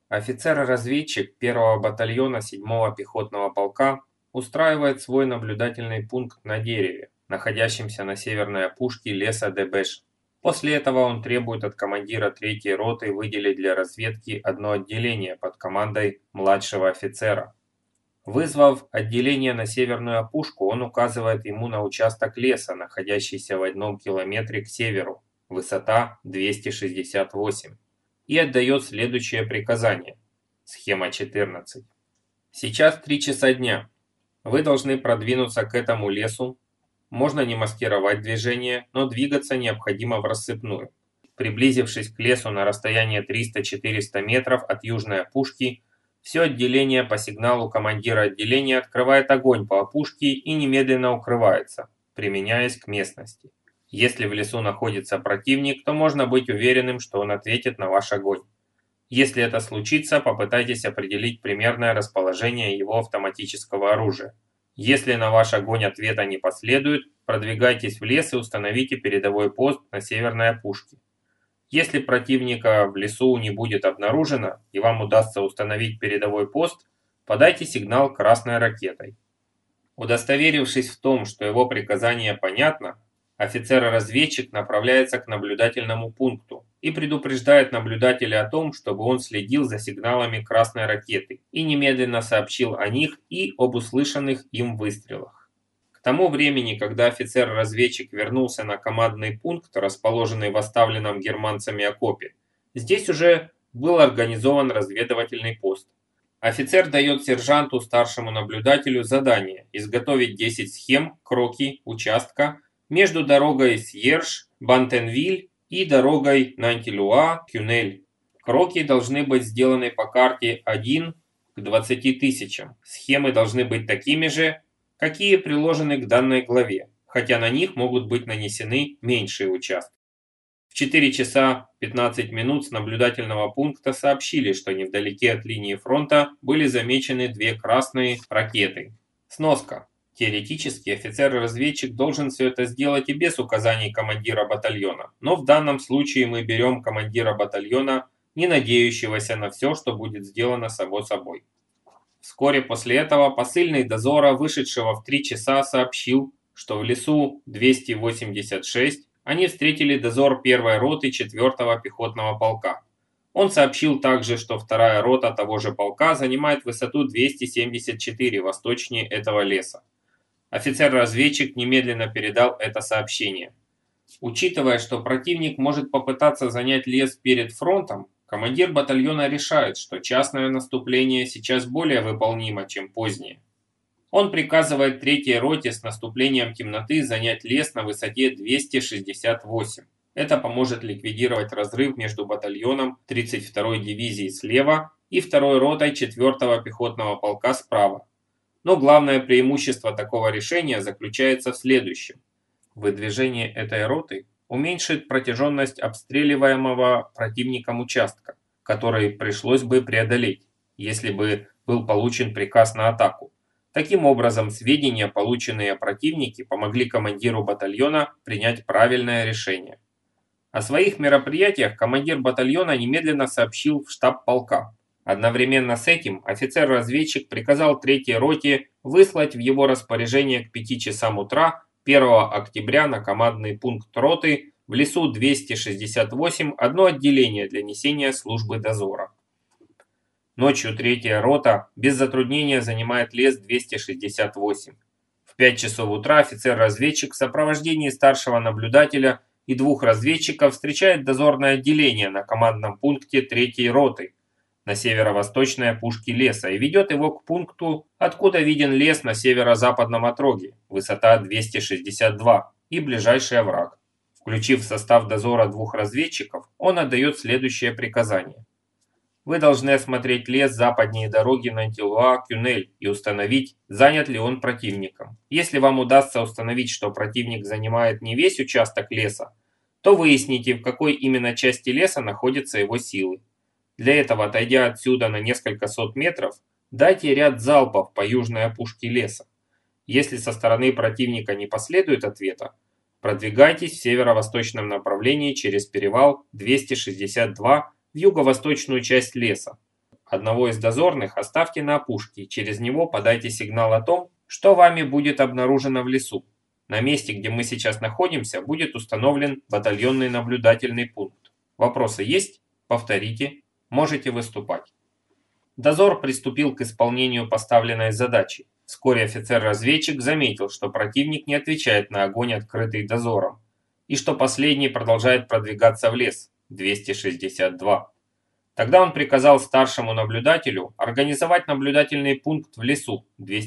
Офицер-разведчик 1-го батальона 7-го пехотного полка устраивает свой наблюдательный пункт на дереве, находящемся на северной опушке леса Дебеш. После этого он требует от командира 3-й роты выделить для разведки одно отделение под командой младшего офицера. Вызвав отделение на северную опушку, он указывает ему на участок леса, находящийся в 1 километре к северу, высота 268, и отдает следующее приказание. Схема 14. Сейчас 3 часа дня. Вы должны продвинуться к этому лесу. Можно не маскировать движение, но двигаться необходимо в рассыпную. Приблизившись к лесу на расстояние 300-400 метров от южной опушки, все отделение по сигналу командира отделения открывает огонь по опушке и немедленно укрывается, применяясь к местности. Если в лесу находится противник, то можно быть уверенным, что он ответит на ваш огонь. Если это случится, попытайтесь определить примерное расположение его автоматического оружия. Если на ваш огонь ответа не последует, продвигайтесь в лес и установите передовой пост на северной опушке. Если противника в лесу не будет обнаружено и вам удастся установить передовой пост, подайте сигнал красной ракетой. Удостоверившись в том, что его приказание понятно, офицер-разведчик направляется к наблюдательному пункту и предупреждает наблюдателя о том, чтобы он следил за сигналами красной ракеты и немедленно сообщил о них и об услышанных им выстрелах. К тому времени, когда офицер-разведчик вернулся на командный пункт, расположенный в оставленном германцами окопе, здесь уже был организован разведывательный пост. Офицер дает сержанту, старшему наблюдателю, задание изготовить 10 схем кроки участка между дорогой Сьерж-Бантенвиль и дорогой Нантилуа-Кюнель. Кроки должны быть сделаны по карте 1 к 20 тысячам. Схемы должны быть такими же, какие приложены к данной главе, хотя на них могут быть нанесены меньшие участки. В 4 часа 15 минут с наблюдательного пункта сообщили, что невдалеке от линии фронта были замечены 2 красные ракеты. Сноска. Теоретически офицер-разведчик должен все это сделать и без указаний командира батальона, но в данном случае мы берем командира батальона, не надеющегося на все, что будет сделано само собой. Вскоре после этого посыльный дозора, вышедшего в 3 часа, сообщил, что в лесу 286 они встретили дозор 1-й роты 4-го пехотного полка. Он сообщил также, что 2-я рота того же полка занимает высоту 274 восточнее этого леса. Офицер-разведчик немедленно передал это сообщение. Учитывая, что противник может попытаться занять лес перед фронтом, командир батальона решает, что частное наступление сейчас более выполнимо, чем позднее. Он приказывает 3-й роте с наступлением темноты занять лес на высоте 268. Это поможет ликвидировать разрыв между батальоном 32-й дивизии слева и 2-й ротой 4-го пехотного полка справа. Но главное преимущество такого решения заключается в следующем. Выдвижение этой роты уменьшит протяженность обстреливаемого противником участка, который пришлось бы преодолеть, если бы был получен приказ на атаку. Таким образом, сведения, полученные о противнике, помогли командиру батальона принять правильное решение. О своих мероприятиях командир батальона немедленно сообщил в штаб полка. Одновременно с этим офицер-разведчик приказал 3-й роте выслать в его распоряжение к 5 часам утра 1 октября на командный пункт роты в лесу 268 одно отделение для несения службы дозора. Ночью 3-я рота без затруднения занимает лес 268. В 5 часов утра офицер-разведчик в сопровождении старшего наблюдателя и 2 разведчиков встречает дозорное отделение на командном пункте 3-й роты на северо-восточной опушке леса и ведет его к пункту, откуда виден лес на северо-западном отроге, высота 262 и ближайший овраг. Включив в состав дозора 2 разведчиков, он отдает следующее приказание. Вы должны осмотреть лес западнее дороги Нантилуа-Кюнель и установить, занят ли он противником. Если вам удастся установить, что противник занимает не весь участок леса, то выясните, в какой именно части леса находятся его силы. Для этого, отойдя отсюда на несколько сот метров, дайте ряд залпов по южной опушке леса. Если со стороны противника не последует ответа, продвигайтесь в северо-восточном направлении через перевал 262 в юго-восточную часть леса. Одного из дозорных оставьте на опушке и через него подайте сигнал о том, что вами будет обнаружено в лесу. На месте, где мы сейчас находимся, будет установлен батальонный наблюдательный пункт. Вопросы есть? Повторите. Можете выступать. Дозор приступил к исполнению поставленной задачи. Вскоре офицер-разведчик заметил, что противник не отвечает на огонь, открытый дозором, и что последний продолжает продвигаться в лес, 262. Тогда он приказал старшему наблюдателю организовать наблюдательный пункт в лесу,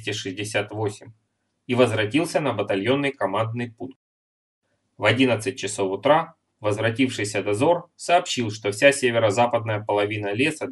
268, и возвратился на батальонный командный пункт. В 11 часов утра возвратившийся дозор сообщил, что вся северо-западная половина леса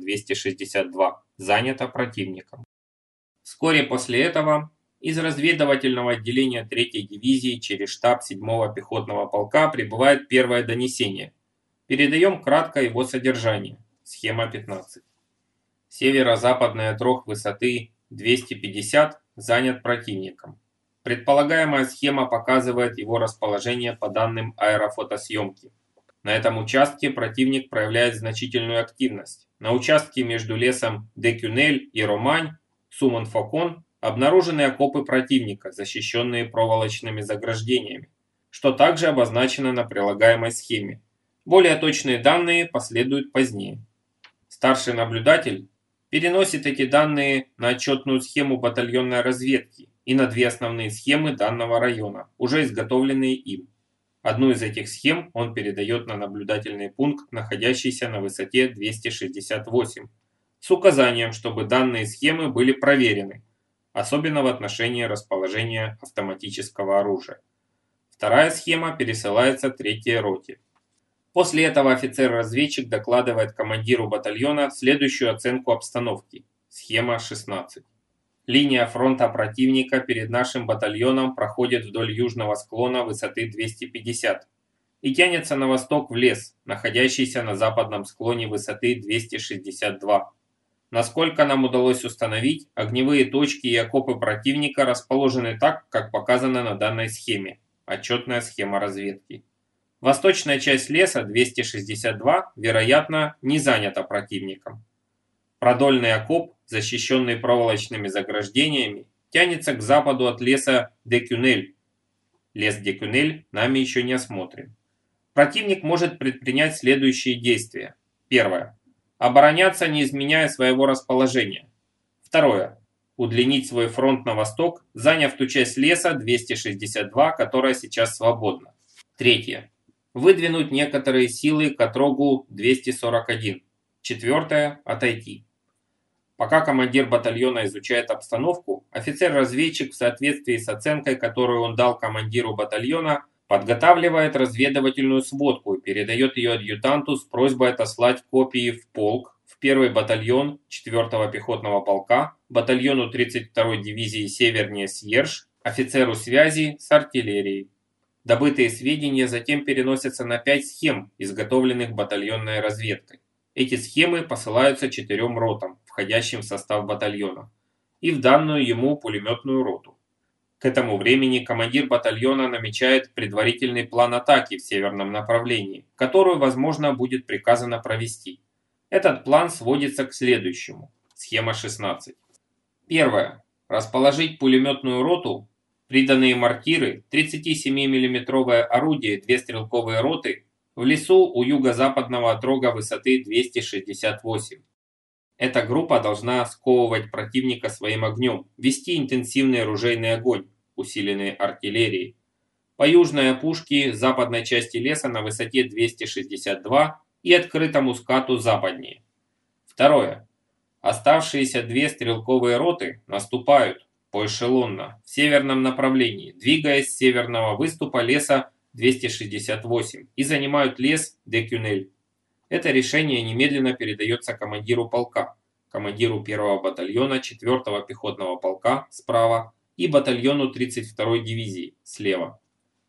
262 занята противником. Вскоре после этого из разведывательного отделения 3-й дивизии через штаб 7-го пехотного полка прибывает первое донесение. Передаем кратко его содержание. Схема 15. Северо-западный отрог высоты 250 занят противником. Предполагаемая схема показывает его расположение по данным аэрофотосъемки. На этом участке противник проявляет значительную активность. На участке между лесом Декюнель и Романь, Сумон-Фокон, обнаружены окопы противника, защищенные проволочными заграждениями, что также обозначено на прилагаемой схеме. Более точные данные последуют позднее. Старший наблюдатель переносит эти данные на отчетную схему батальонной разведки и на две основные схемы данного района, уже изготовленные им. Одну из этих схем он передает на наблюдательный пункт, находящийся на высоте 268, с указанием, чтобы данные схемы были проверены, особенно в отношении расположения автоматического оружия. Вторая схема пересылается 3-й роте. После этого офицер-разведчик докладывает командиру батальона следующую оценку обстановки. Схема 16. Линия фронта противника перед нашим батальоном проходит вдоль южного склона высоты 250 и тянется на восток в лес, находящийся на западном склоне высоты 262. Насколько нам удалось установить, огневые точки и окопы противника расположены так, как показано на данной схеме. Отчетная схема разведки. Восточная часть леса 262, вероятно, не занята противником. Продольный окоп, защищенный проволочными заграждениями, тянется к западу от леса Декюнель. Лес Декюнель нами еще не осмотрен. Противник может предпринять следующие действия. Первое. Обороняться, не изменяя своего расположения. Второе. Удлинить свой фронт на восток, заняв ту часть леса 262, которая сейчас свободна. Третье. Выдвинуть некоторые силы к отрогу 241. Четвертое. Отойти. Пока командир батальона изучает обстановку, офицер-разведчик в соответствии с оценкой, которую он дал командиру батальона, подготавливает разведывательную сводку и передает ее адъютанту с просьбой отослать копии в полк, в 1-й батальон 4-го пехотного полка, батальону 32-й дивизии севернее Сьерж, офицеру связи с артиллерией. Добытые сведения затем переносятся на 5 схем, изготовленных батальонной разведкой. Эти схемы посылаются 4 ротам, входящим в состав батальона, и в данную ему пулеметную роту. К этому времени командир батальона намечает предварительный план атаки в северном направлении, которую, возможно, будет приказано провести. Этот план сводится к следующему. Схема 16. Первое. Расположить пулеметную роту, приданные мортиры, 37 миллиметровое орудие, 2 стрелковые роты в лесу у юго-западного отрога высоты 268. Эта группа должна сковывать противника своим огнем, вести интенсивный оружейный огонь, усиленный артиллерией, по южной опушке западной части леса на высоте 262 и открытому скату западнее. Второе. Оставшиеся 2 стрелковые роты наступают поэшелонно в северном направлении, двигаясь с северного выступа леса 268 и занимают лес Декюнель. Это решение немедленно передается командиру полка, командиру 1-го батальона 4-го пехотного полка справа и батальону 32-й дивизии слева.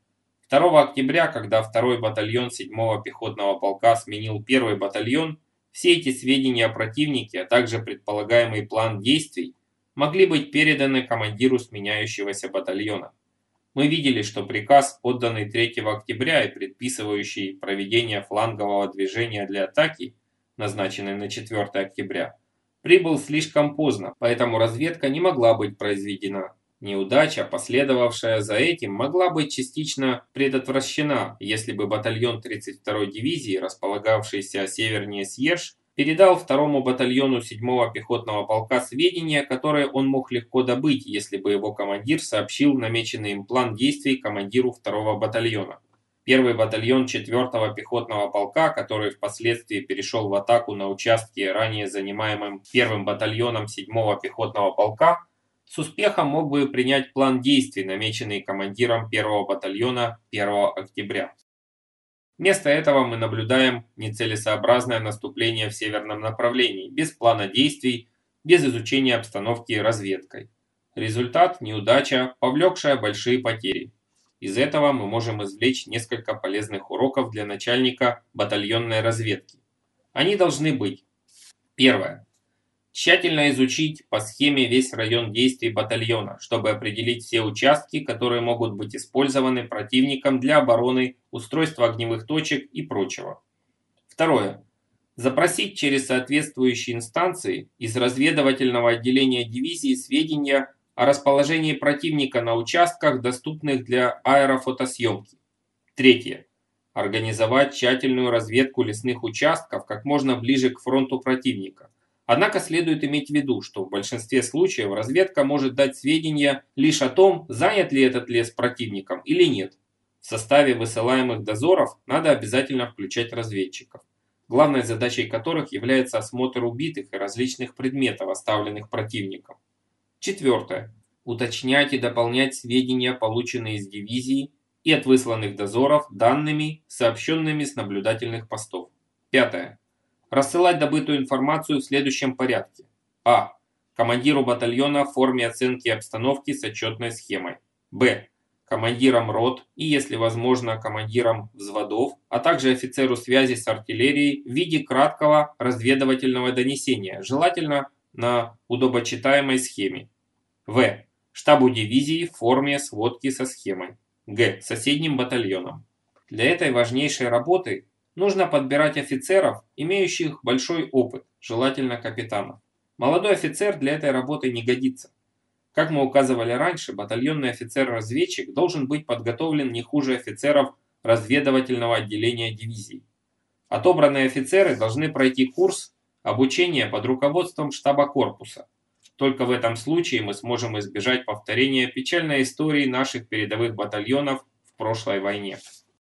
2 октября, когда 2-й батальон 7-го пехотного полка сменил 1-й батальон, все эти сведения о противнике, а также предполагаемый план действий могли быть переданы командиру сменяющегося батальона. Мы видели, что приказ, отданный 3 октября и предписывающий проведение флангового движения для атаки, назначенный на 4 октября, прибыл слишком поздно, поэтому разведка не могла быть произведена. Неудача, последовавшая за этим, могла быть частично предотвращена, если бы батальон 32-й дивизии, располагавшийся севернее Сьерж, передал второму батальону 7-го пехотного полка сведения, которые он мог легко добыть, если бы его командир сообщил намеченный им план действий командиру 2-го батальона. Первый батальон 4-го пехотного полка, который впоследствии перешел в атаку на участке, ранее занимаемым 1-м батальоном 7-го пехотного полка, с успехом мог бы принять план действий, намеченный командиром 1-го батальона 1 октября. Вместо этого мы наблюдаем нецелесообразное наступление в северном направлении, без плана действий, без изучения обстановки разведкой. Результат – неудача, повлекшая большие потери. Из этого мы можем извлечь несколько полезных уроков для начальника батальонной разведки. Они должны быть: первое. Тщательно изучить по схеме весь район действий батальона, чтобы определить все участки, которые могут быть использованы противником для обороны, устройства огневых точек и прочего. Второе. Запросить через соответствующие инстанции из разведывательного отделения дивизии сведения о расположении противника на участках, доступных для аэрофотосъемки. Третье. Организовать тщательную разведку лесных участков как можно ближе к фронту противника. Однако следует иметь в виду, что в большинстве случаев разведка может дать сведения лишь о том, занят ли этот лес противником или нет. В составе высылаемых дозоров надо обязательно включать разведчиков, главной задачей которых является осмотр убитых и различных предметов, оставленных противником. Четвертое. Уточнять и дополнять сведения, полученные из дивизии и от высланных дозоров, данными, сообщенными с наблюдательных постов. Пятое. Рассылать добытую информацию в следующем порядке. А. Командиру батальона в форме оценки обстановки с отчетной схемой. Б. Командирам рот и, если возможно, командирам взводов, а также офицеру связи с артиллерией в виде краткого разведывательного донесения, желательно на удобочитаемой схеме. В. Штабу дивизии в форме сводки со схемой. Г. Соседним батальонам. Для этой важнейшей работы нужно подбирать офицеров, имеющих большой опыт, желательно капитанов. Молодой офицер для этой работы не годится. Как мы указывали раньше, батальонный офицер-разведчик должен быть подготовлен не хуже офицеров разведывательного отделения дивизии. Отобранные офицеры должны пройти курс обучения под руководством штаба корпуса. Только в этом случае мы сможем избежать повторения печальной истории наших передовых батальонов в прошлой войне.